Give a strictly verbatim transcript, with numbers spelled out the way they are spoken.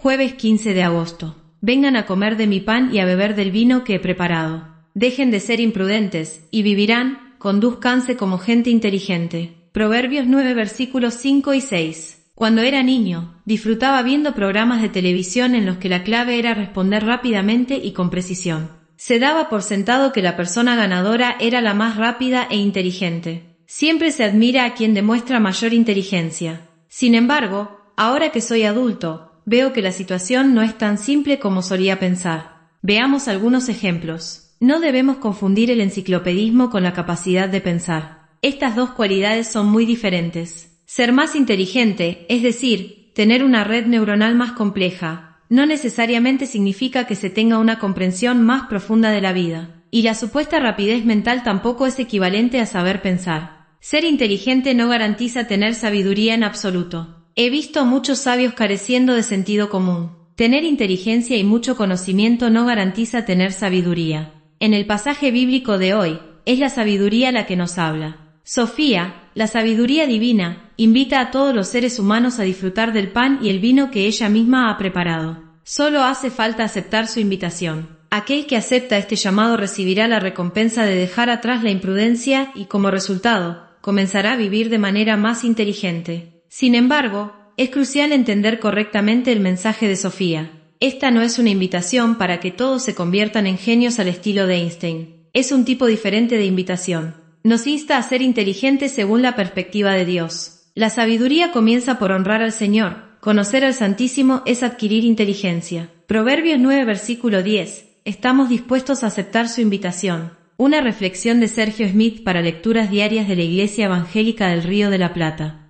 Jueves quince de agosto. Vengan a comer de mi pan y a beber del vino que he preparado. Dejen de ser imprudentes, y vivirán, conduzcanse como gente inteligente. Proverbios nueve versículos cinco y seis. Cuando era niño, disfrutaba viendo programas de televisión en los que la clave era responder rápidamente y con precisión. Se daba por sentado que la persona ganadora era la más rápida e inteligente. Siempre se admira a quien demuestra mayor inteligencia. Sin embargo, ahora que soy adulto, veo que la situación no es tan simple como solía pensar. Veamos algunos ejemplos. No debemos confundir el enciclopedismo con la capacidad de pensar. Estas dos cualidades son muy diferentes. Ser más inteligente, es decir, tener una red neuronal más compleja, no necesariamente significa que se tenga una comprensión más profunda de la vida. Y la supuesta rapidez mental tampoco es equivalente a saber pensar. Ser inteligente no garantiza tener sabiduría en absoluto. He visto a muchos sabios careciendo de sentido común. Tener inteligencia y mucho conocimiento no garantiza tener sabiduría. En el pasaje bíblico de hoy, es la sabiduría la que nos habla. Sofía, la sabiduría divina, invita a todos los seres humanos a disfrutar del pan y el vino que ella misma ha preparado. Solo hace falta aceptar su invitación. Aquel que acepta este llamado recibirá la recompensa de dejar atrás la imprudencia y, como resultado, comenzará a vivir de manera más inteligente. Sin embargo, es crucial entender correctamente el mensaje de Sofía. Esta no es una invitación para que todos se conviertan en genios al estilo de Einstein. Es un tipo diferente de invitación. Nos insta a ser inteligentes según la perspectiva de Dios. La sabiduría comienza por honrar al Señor. Conocer al Santísimo es adquirir inteligencia. Proverbios nueve versículo diez. Estamos dispuestos a aceptar su invitación. Una reflexión de Sergio Smith para lecturas diarias de la Iglesia Evangélica del Río de la Plata.